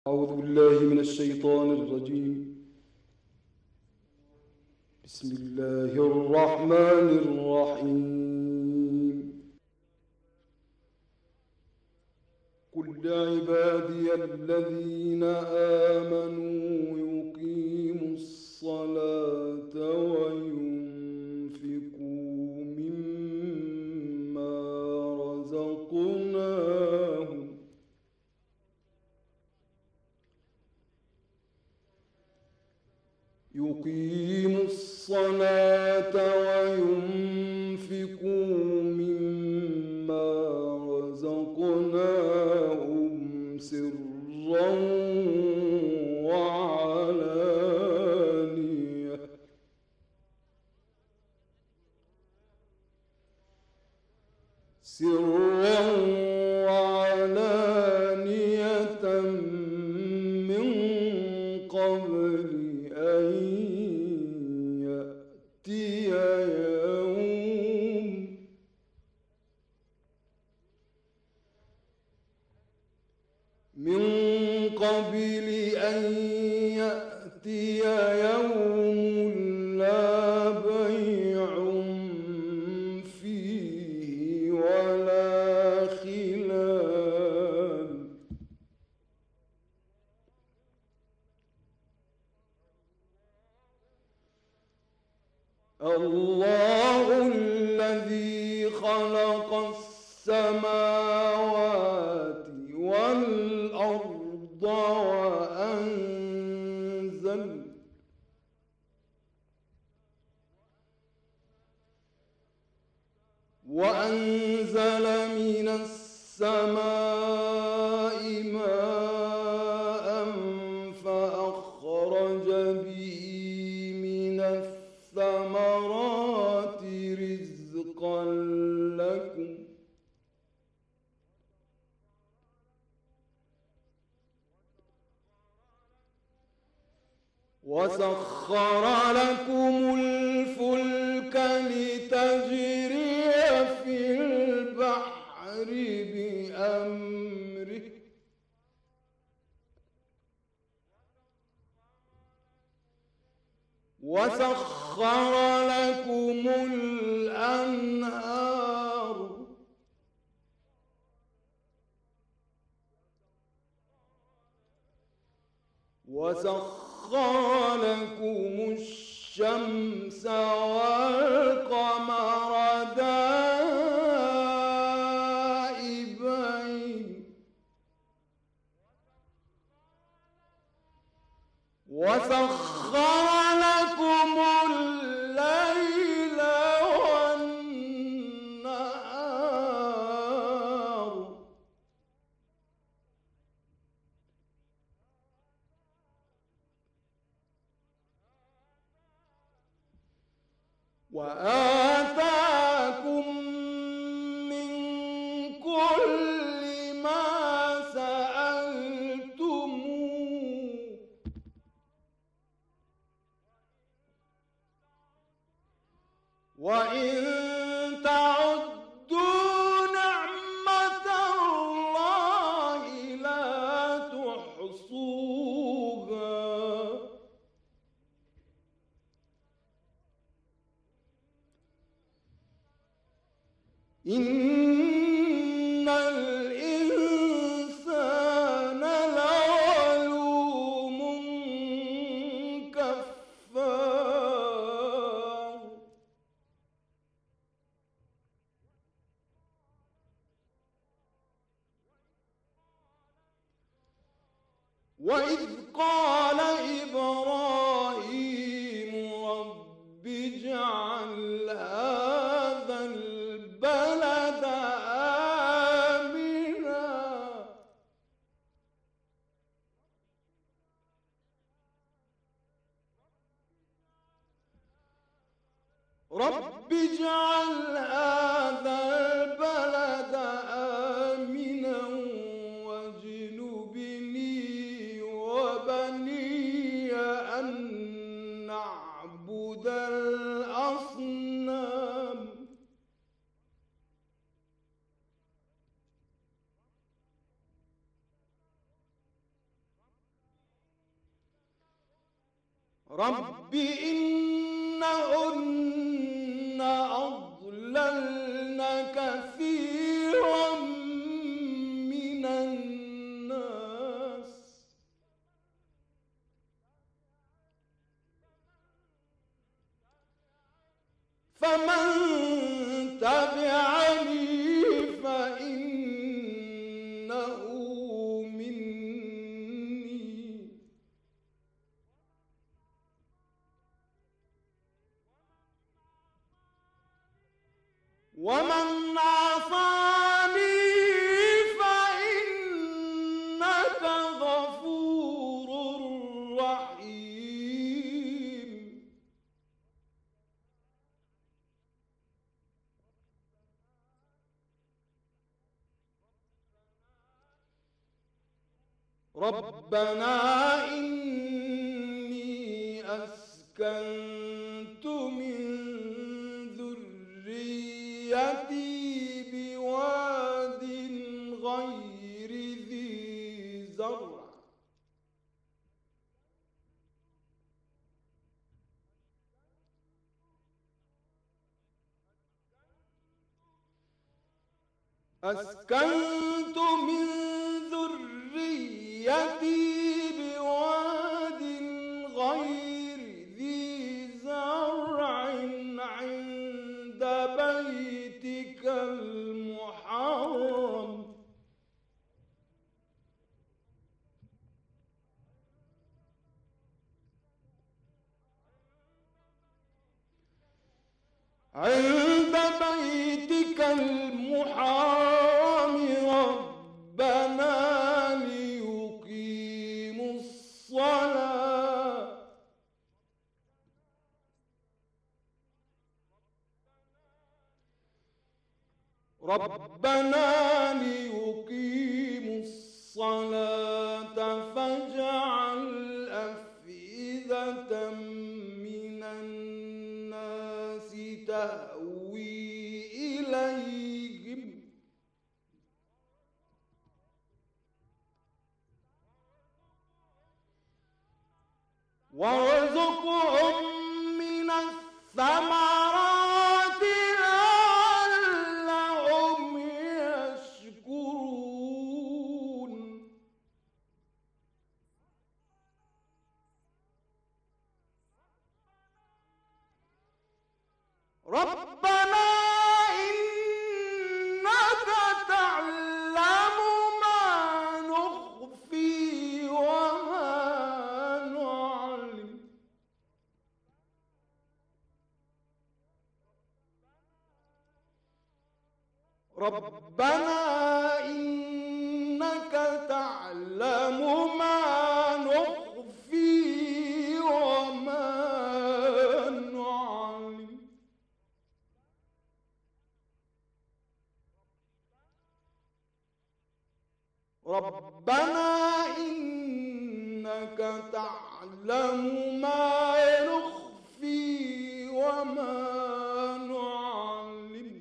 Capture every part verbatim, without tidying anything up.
أعوذ بالله من الشيطان الرجيم. بسم الله الرحمن الرحيم. قل عبادي الذين آمنوا يقيموا الصلاة وينفقوا مما رزقناهم يقيموا الصلاة وينفقوا مما رزقناهم سرا وعلانية سرا وعلانية من قبل أن يأتي يوم من قبل أن يأتي يوم لا بيع فيه ولا خلال الله الذي خلق السماوات والأرض وأنزل وأنزل من السماء ماء فأخرج به من الثمرات رزقا لكم وسخر لكم الفلك لتجري في البحر بأمره وسخر لكم الأنهار وسخر لكم الشمس والقمر دائبين وسخر لكم الليل والنهار وآتاكم من كل ما سألتموه وإن تعدوا نعمة الله لا تحصوها إن الإنسان لظلوم كفار وإذ قال إبراهيم رب اجعل هذا البلد آمنا رب اجعل هذا البلد آمنا واجنبني وبني أن نعبد الأصنام رب إنهن أضللن كثيرا من الناس فمن تبعني فإنه مني ومن عصاني فإنك غفور رحيم ربنا إني أسكنت من ذريتي بواد غير ذي زرع أسكنت من ذريتي بواد غير ذي زرع عند بيتك المحرم عند بيتك المحرم ربنا ليقيموا الصلاة ربنا ليقيموا الصلاة فاجعل أفئدة من الناس تهوي إليهم وارزقهم من الثمرات لعلهم يشكرون ربنا إنك تعلم ما نخفي وما نعلم ربنا إنك تعلم ما نخفي وما نعلم ربنا إنك تعلم ما نخفي وما نعلم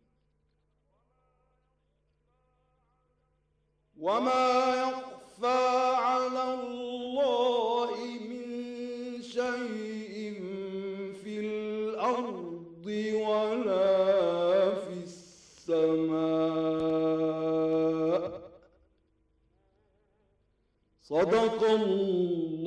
وما يخفى على الله من شيء في الأرض ولا في السماء صدق الله